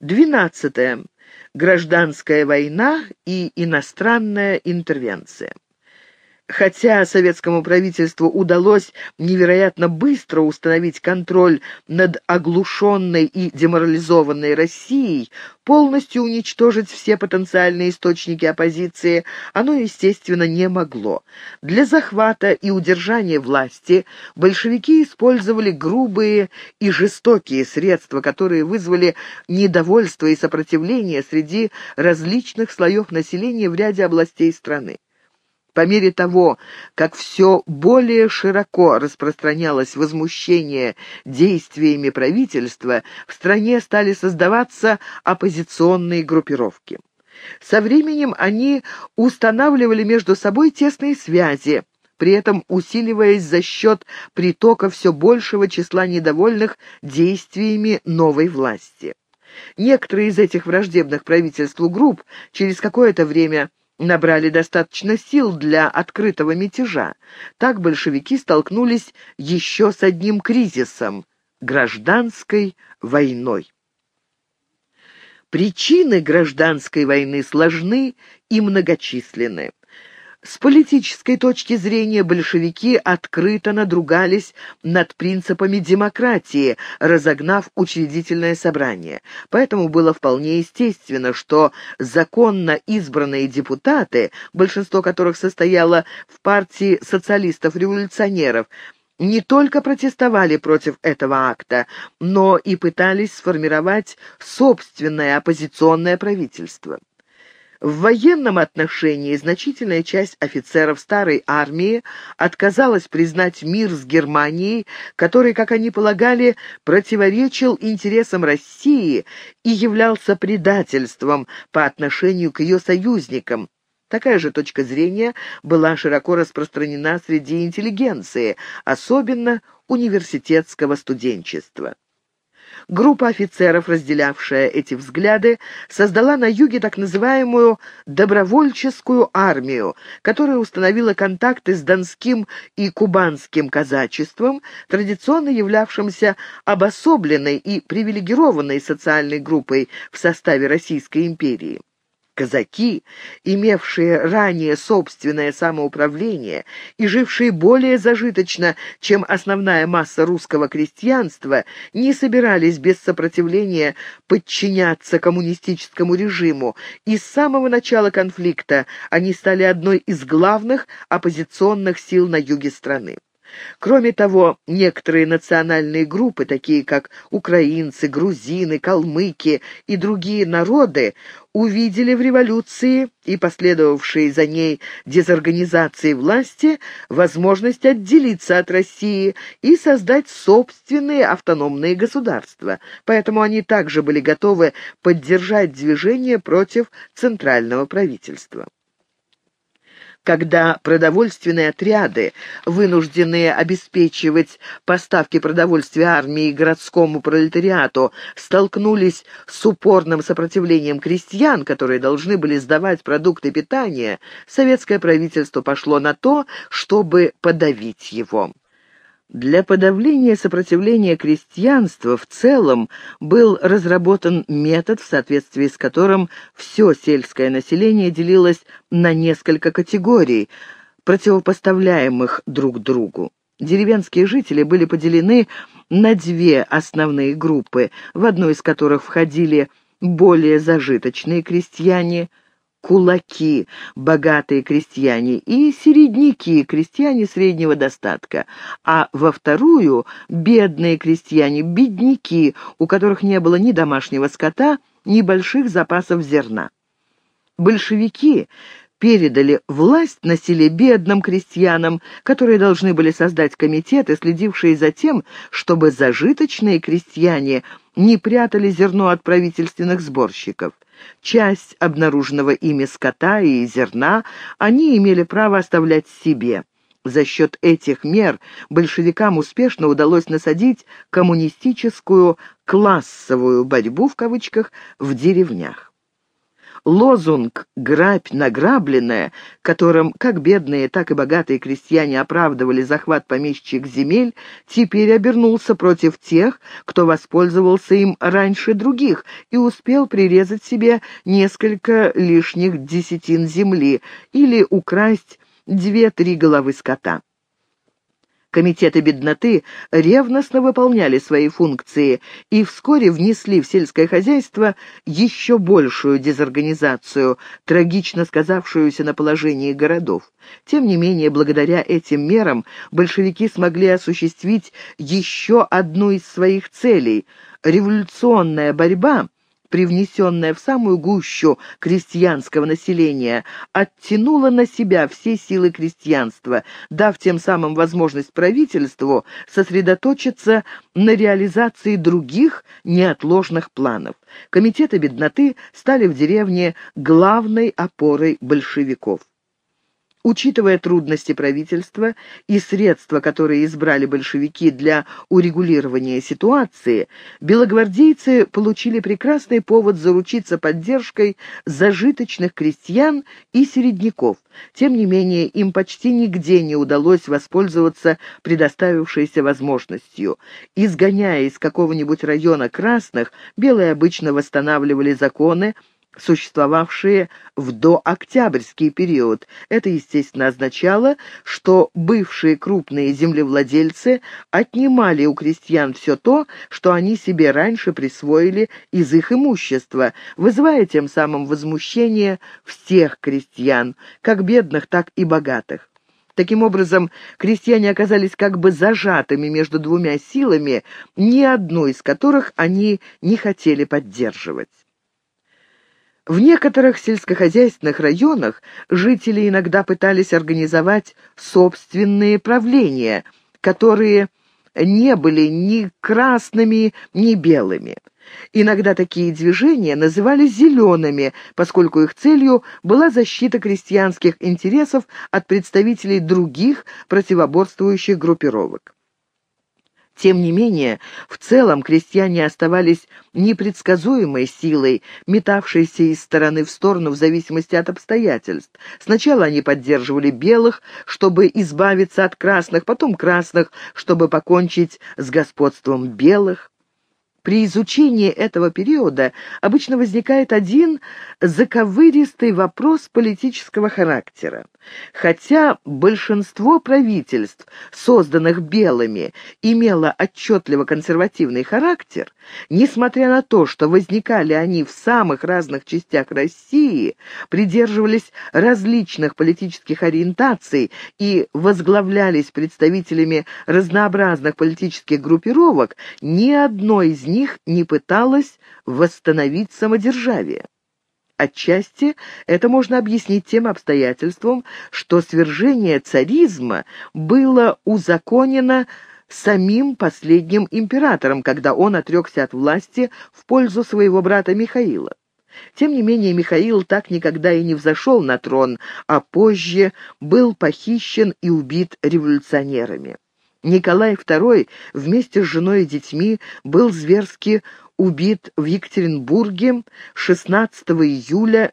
12. Гражданская война и иностранная интервенция. Хотя советскому правительству удалось невероятно быстро установить контроль над оглушенной и деморализованной Россией, полностью уничтожить все потенциальные источники оппозиции оно, естественно, не могло. Для захвата и удержания власти большевики использовали грубые и жестокие средства, которые вызвали недовольство и сопротивление среди различных слоев населения в ряде областей страны. По мере того, как все более широко распространялось возмущение действиями правительства, в стране стали создаваться оппозиционные группировки. Со временем они устанавливали между собой тесные связи, при этом усиливаясь за счет притока все большего числа недовольных действиями новой власти. Некоторые из этих враждебных правительству групп через какое-то время набрали достаточно сил для открытого мятежа. Так большевики столкнулись еще с одним кризисом — гражданской войной. Причины гражданской войны сложны и многочисленны. С политической точки зрения большевики открыто надругались над принципами демократии, разогнав учредительное собрание. Поэтому было вполне естественно, что законно избранные депутаты, большинство которых состояло в партии социалистов-революционеров, не только протестовали против этого акта, но и пытались сформировать собственное оппозиционное правительство. В военном отношении значительная часть офицеров старой армии отказалась признать мир с Германией, который, как они полагали, противоречил интересам России и являлся предательством по отношению к ее союзникам. Такая же точка зрения была широко распространена среди интеллигенции, особенно университетского студенчества. Группа офицеров, разделявшая эти взгляды, создала на юге так называемую «добровольческую армию», которая установила контакты с донским и кубанским казачеством, традиционно являвшимся обособленной и привилегированной социальной группой в составе Российской империи. Казаки, имевшие ранее собственное самоуправление и жившие более зажиточно, чем основная масса русского крестьянства, не собирались без сопротивления подчиняться коммунистическому режиму, и с самого начала конфликта они стали одной из главных оппозиционных сил на юге страны. Кроме того, некоторые национальные группы, такие как украинцы, грузины, калмыки и другие народы, увидели в революции и последовавшей за ней дезорганизации власти возможность отделиться от России и создать собственные автономные государства. Поэтому они также были готовы поддержать движение против центрального правительства. Когда продовольственные отряды, вынужденные обеспечивать поставки продовольствия армии и городскому пролетариату, столкнулись с упорным сопротивлением крестьян, которые должны были сдавать продукты питания, советское правительство пошло на то, чтобы подавить его. Для подавления сопротивления крестьянства в целом был разработан метод, в соответствии с которым все сельское население делилось на несколько категорий, противопоставляемых друг другу. Деревенские жители были поделены на две основные группы, в одну из которых входили более зажиточные крестьяне, кулаки, богатые крестьяне, и середняки, крестьяне среднего достатка, а во вторую — бедные крестьяне, бедняки, у которых не было ни домашнего скота, ни больших запасов зерна. Большевики передали власть на селе бедным крестьянам, которые должны были создать комитеты, следившие за тем, чтобы зажиточные крестьяне не прятали зерно от правительственных сборщиков. Часть обнаруженного ими скота и зерна они имели право оставлять себе. За счет этих мер большевикам успешно удалось насадить коммунистическую «классовую борьбу» в кавычках в деревнях. Лозунг «Грабь награбленное», которым как бедные, так и богатые крестьяне оправдывали захват помещичьих земель, теперь обернулся против тех, кто воспользовался им раньше других и успел прирезать себе несколько лишних десятин земли или украсть 2-3 головы скота. Комитеты бедноты ревностно выполняли свои функции и вскоре внесли в сельское хозяйство еще большую дезорганизацию, трагично сказавшуюся на положении городов. Тем не менее, благодаря этим мерам большевики смогли осуществить еще одну из своих целей – революционная борьба, привнесенная в самую гущу крестьянского населения, оттянула на себя все силы крестьянства, дав тем самым возможность правительству сосредоточиться на реализации других неотложных планов. Комитеты бедноты стали в деревне главной опорой большевиков. Учитывая трудности правительства и средства, которые избрали большевики для урегулирования ситуации, белогвардейцы получили прекрасный повод заручиться поддержкой зажиточных крестьян и середняков. Тем не менее, им почти нигде не удалось воспользоваться предоставившейся возможностью. Изгоняя из какого-нибудь района красных, белые обычно восстанавливали законы, существовавшие в дооктябрьский период. Это, естественно, означало, что бывшие крупные землевладельцы отнимали у крестьян все то, что они себе раньше присвоили из их имущества, вызывая тем самым возмущение всех крестьян, как бедных, так и богатых. Таким образом, крестьяне оказались как бы зажатыми между двумя силами, ни одну из которых они не хотели поддерживать. В некоторых сельскохозяйственных районах жители иногда пытались организовать собственные правления, которые не были ни красными, ни белыми. Иногда такие движения назывались «зелеными», поскольку их целью была защита крестьянских интересов от представителей других противоборствующих группировок. Тем не менее, в целом крестьяне оставались непредсказуемой силой, метавшейся из стороны в сторону в зависимости от обстоятельств. Сначала они поддерживали белых, чтобы избавиться от красных, потом красных, чтобы покончить с господством белых. При изучении этого периода обычно возникает один заковыристый вопрос политического характера. Хотя большинство правительств, созданных белыми, имело отчетливо консервативный характер, несмотря на то, что возникали они в самых разных частях России, придерживались различных политических ориентаций и возглавлялись представителями разнообразных политических группировок, ни одно из них не пыталось восстановить самодержавие. Отчасти это можно объяснить тем обстоятельством, что свержение царизма было узаконено самим последним императором, когда он отрекся от власти в пользу своего брата Михаила. Тем не менее, Михаил так никогда и не взошел на трон, а позже был похищен и убит революционерами. Николай II вместе с женой и детьми был зверски убит в Екатеринбурге 16 июля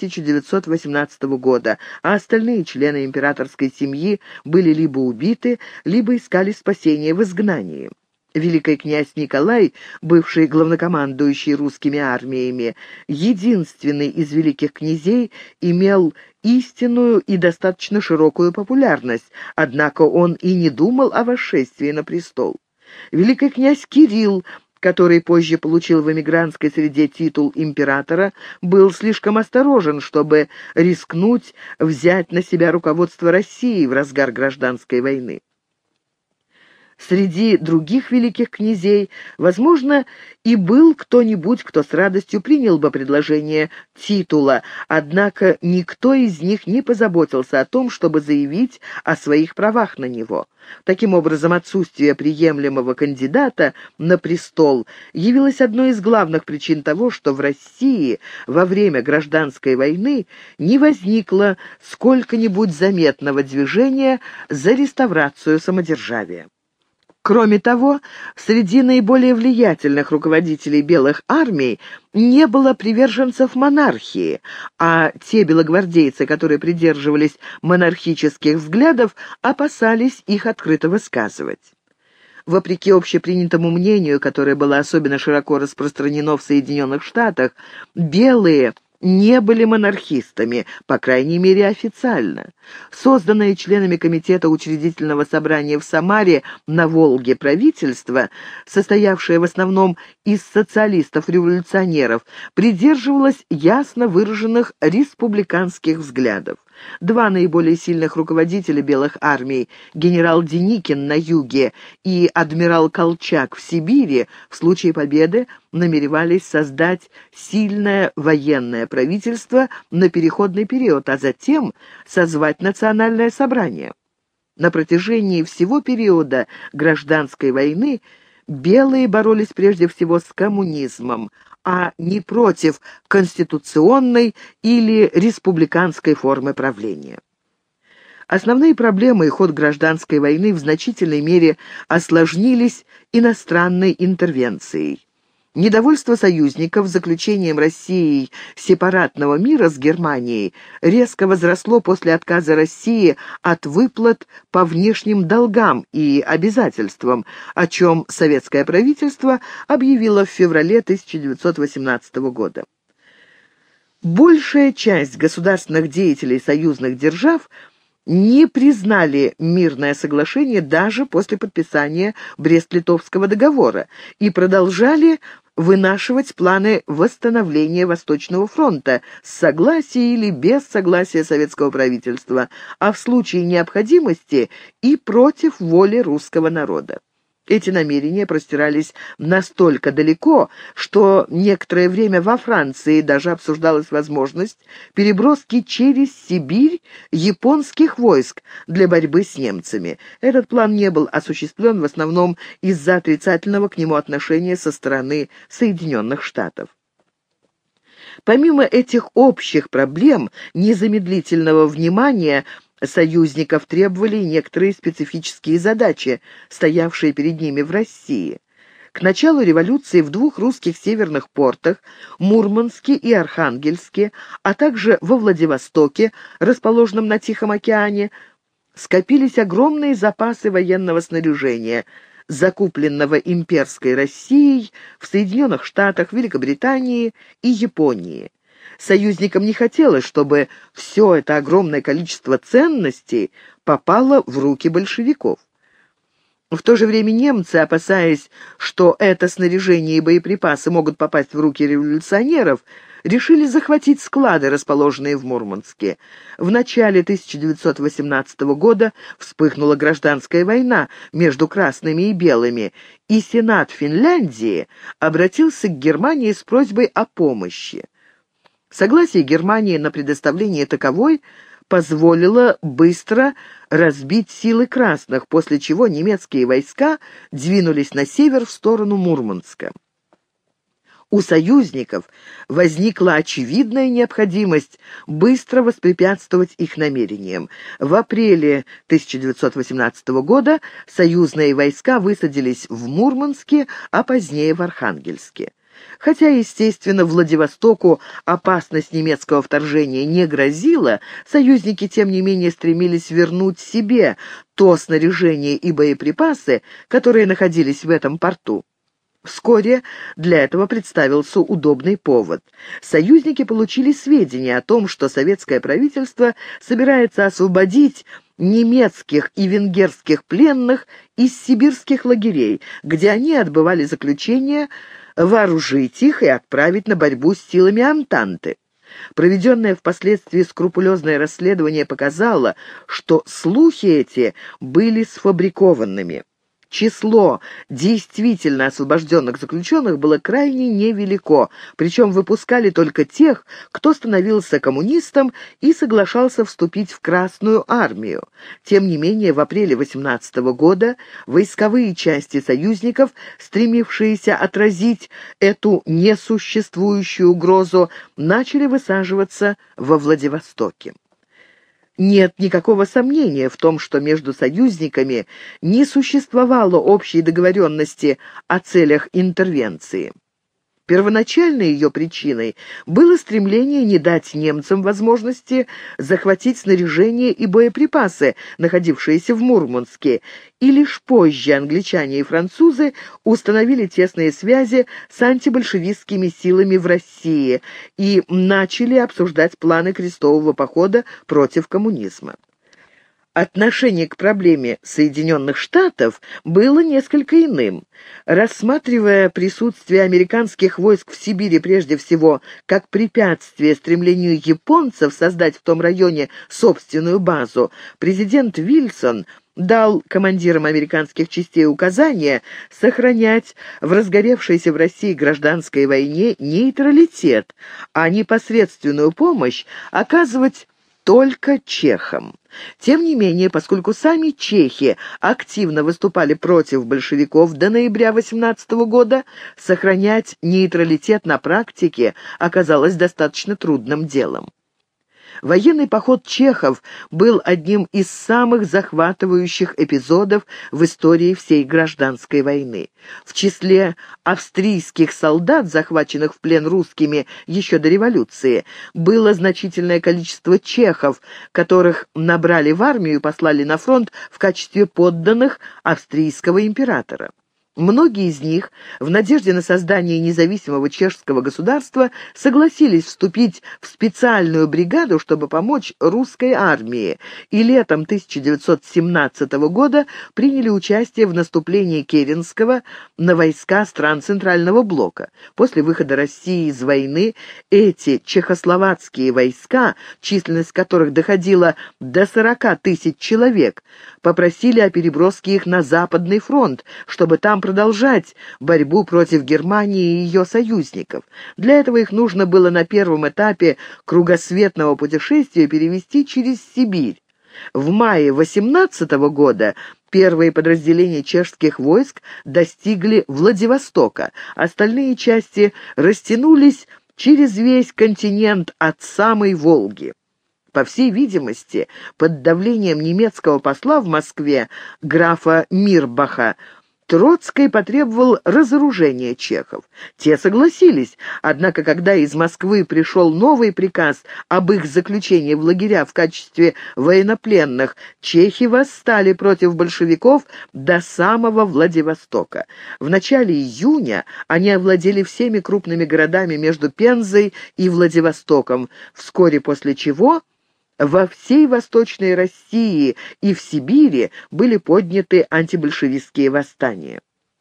1918 года, а остальные члены императорской семьи были либо убиты, либо искали спасения в изгнании. Великий князь Николай, бывший главнокомандующий русскими армиями, единственный из великих князей, имел истинную и достаточно широкую популярность, однако он и не думал о восшествии на престол. Великий князь Кирилл, который позже получил в эмигрантской среде титул императора, был слишком осторожен, чтобы рискнуть взять на себя руководство России в разгар гражданской войны. Среди других великих князей, возможно, и был кто-нибудь, кто с радостью принял бы предложение титула, однако никто из них не позаботился о том, чтобы заявить о своих правах на него. Таким образом, отсутствие приемлемого кандидата на престол явилось одной из главных причин того, что в России во время гражданской войны не возникло сколько-нибудь заметного движения за реставрацию самодержавия. Кроме того, среди наиболее влиятельных руководителей белых армий не было приверженцев монархии, а те белогвардейцы, которые придерживались монархических взглядов, опасались их открыто высказывать. Вопреки общепринятому мнению, которое было особенно широко распространено в Соединенных Штатах, белые не были монархистами, по крайней мере официально. Созданное членами Комитета учредительного собрания в Самаре на Волге правительство, состоявшее в основном из социалистов-революционеров, придерживалось ясно выраженных республиканских взглядов. Два наиболее сильных руководителя белых армий, генерал Деникин на юге и адмирал Колчак в Сибири, в случае победы намеревались создать сильное военное правительство на переходный период, а затем созвать национальное собрание. На протяжении всего периода гражданской войны белые боролись прежде всего с коммунизмом, а не против конституционной или республиканской формы правления. Основные проблемы и ход гражданской войны в значительной мере осложнились иностранной интервенцией. Недовольство союзников заключением Россией сепаратного мира с Германией резко возросло после отказа России от выплат по внешним долгам и обязательствам, о чем советское правительство объявило в феврале 1918 года. Большая часть государственных деятелей союзных держав не признали мирное соглашение даже после подписания Брест-Литовского договора и продолжали вынашивать планы восстановления Восточного фронта с согласия или без согласия советского правительства, а в случае необходимости и против воли русского народа. Эти намерения простирались настолько далеко, что некоторое время во Франции даже обсуждалась возможность переброски через Сибирь японских войск для борьбы с немцами. Этот план не был осуществлен в основном из-за отрицательного к нему отношения со стороны Соединенных Штатов. Помимо этих общих проблем, незамедлительного внимания союзников требовали некоторые специфические задачи, стоявшие перед ними в России. К началу революции в двух русских северных портах, Мурманске и Архангельске, а также во Владивостоке, расположенном на Тихом океане, скопились огромные запасы военного снаряжения, закупленного имперской Россией в Соединенных Штатах, Великобритании и Японии. Союзникам не хотелось, чтобы все это огромное количество ценностей попало в руки большевиков. В то же время немцы, опасаясь, что это снаряжение и боеприпасы могут попасть в руки революционеров, решили захватить склады, расположенные в Мурманске. В начале 1918 года вспыхнула гражданская война между красными и белыми, и Сенат Финляндии обратился к Германии с просьбой о помощи. Согласие Германии на предоставление таковой позволило быстро разбить силы красных, после чего немецкие войска двинулись на север в сторону Мурманска. У союзников возникла очевидная необходимость быстро воспрепятствовать их намерениям. В апреле 1918 года союзные войска высадились в Мурманске, а позднее в Архангельске. Хотя, естественно, Владивостоку опасность немецкого вторжения не грозила, союзники, тем не менее, стремились вернуть себе то снаряжение и боеприпасы, которые находились в этом порту. Вскоре для этого представился удобный повод. Союзники получили сведения о том, что советское правительство собирается освободить немецких и венгерских пленных из сибирских лагерей, где они отбывали заключение, вооружить их и отправить на борьбу с силами Антанты. Проведенное впоследствии скрупулезное расследование показало, что слухи эти были сфабрикованными. Число действительно освобожденных заключенных было крайне невелико, причем выпускали только тех, кто становился коммунистом и соглашался вступить в Красную армию. Тем не менее, в апреле 18 года войсковые части союзников, стремившиеся отразить эту несуществующую угрозу, начали высаживаться во Владивостоке. Нет никакого сомнения в том, что между союзниками не существовало общей договоренности о целях интервенции. Первоначальной ее причиной было стремление не дать немцам возможности захватить снаряжение и боеприпасы, находившиеся в Мурманске, и лишь позже англичане и французы установили тесные связи с антибольшевистскими силами в России и начали обсуждать планы крестового похода против коммунизма. Отношение к проблеме Соединенных Штатов было несколько иным. Рассматривая присутствие американских войск в Сибири прежде всего как препятствие стремлению японцев создать в том районе собственную базу, президент Вильсон дал командирам американских частей указание сохранять в разгоревшейся в России гражданской войне нейтралитет, а непосредственную помощь оказывать только чехам. Тем не менее, поскольку сами чехи активно выступали против большевиков до ноября 18 года, сохранять нейтралитет на практике оказалось достаточно трудным делом. Военный поход чехов был одним из самых захватывающих эпизодов в истории всей гражданской войны. В числе австрийских солдат, захваченных в плен русскими еще до революции, было значительное количество чехов, которых набрали в армию и послали на фронт в качестве подданных австрийского императора. Многие из них, в надежде на создание независимого чешского государства, согласились вступить в специальную бригаду, чтобы помочь русской армии, и летом 1917 года приняли участие в наступлении Керенского на войска стран Центрального блока. После выхода России из войны эти чехословацкие войска, численность которых доходила до 40 тысяч человек, попросили о переброске их на Западный фронт, чтобы там продолжать борьбу против Германии и ее союзников. Для этого их нужно было на первом этапе кругосветного путешествия перевести через Сибирь. В мае 18 года первые подразделения чешских войск достигли Владивостока, остальные части растянулись через весь континент от самой Волги. По всей видимости, под давлением немецкого посла в Москве, графа Мирбаха, Троцкий потребовал разоружения чехов. Те согласились, однако когда из Москвы пришел новый приказ об их заключении в лагеря в качестве военнопленных, чехи восстали против большевиков до самого Владивостока. В начале июня они овладели всеми крупными городами между Пензой и Владивостоком, вскоре после чего во всей Восточной России и в Сибири были подняты антибольшевистские восстания.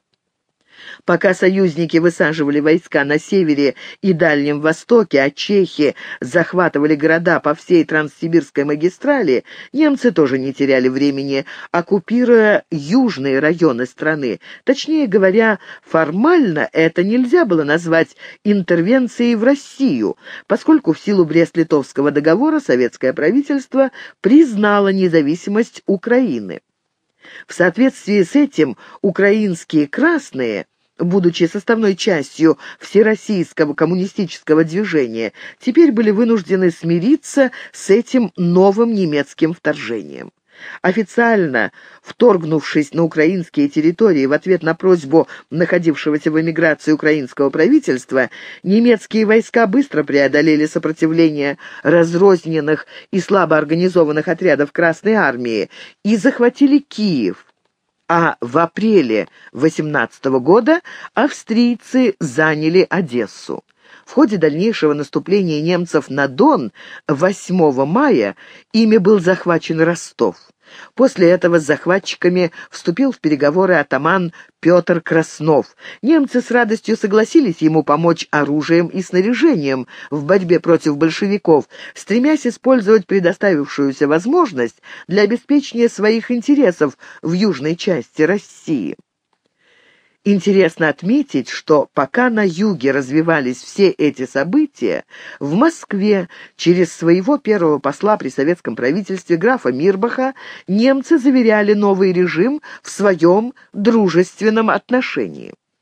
Пока союзники высаживали войска на севере и Дальнем Востоке, а чехи захватывали города по всей Транссибирской магистрали, немцы тоже не теряли времени, оккупируя южные районы страны. Точнее говоря, формально это нельзя было назвать интервенцией в Россию, поскольку в силу Брест-Литовского договора советское правительство признало независимость Украины. В соответствии с этим украинские красные, будучи составной частью всероссийского коммунистического движения, теперь были вынуждены смириться с этим новым немецким вторжением. Официально вторгнувшись на украинские территории в ответ на просьбу находившегося в эмиграции украинского правительства, немецкие войска быстро преодолели сопротивление разрозненных и слабо организованных отрядов Красной армии и захватили Киев. А в апреле 18 года австрийцы заняли Одессу. В ходе дальнейшего наступления немцев на Дон 8 мая ими был захвачен Ростов. После этого с захватчиками вступил в переговоры атаман Петр Краснов. Немцы с радостью согласились ему помочь оружием и снаряжением в борьбе против большевиков, стремясь использовать предоставившуюся возможность для обеспечения своих интересов в южной части России. Интересно отметить, что пока на юге развивались все эти события, в Москве через своего первого посла при советском правительстве графа Мирбаха немцы заверяли новый режим в своем дружественном отношении.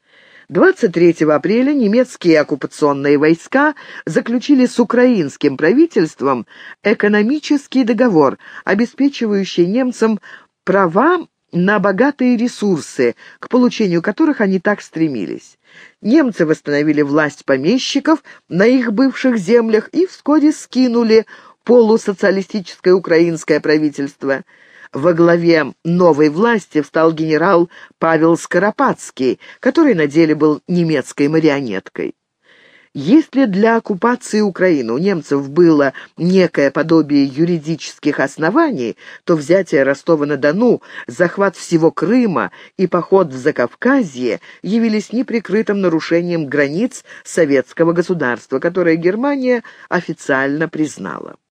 23 апреля немецкие оккупационные войска заключили с украинским правительством экономический договор, обеспечивающий немцам права на богатые ресурсы, к получению которых они так стремились. Немцы восстановили власть помещиков на их бывших землях и вскоре скинули полусоциалистическое украинское правительство. Во главе новой власти встал генерал Павел Скоропадский, который на деле был немецкой марионеткой. Если для оккупации Украины у немцев было некое подобие юридических оснований, то взятие Ростова-на-Дону, захват всего Крыма и поход в Закавказье явились неприкрытым нарушением границ советского государства, которое Германия официально признала.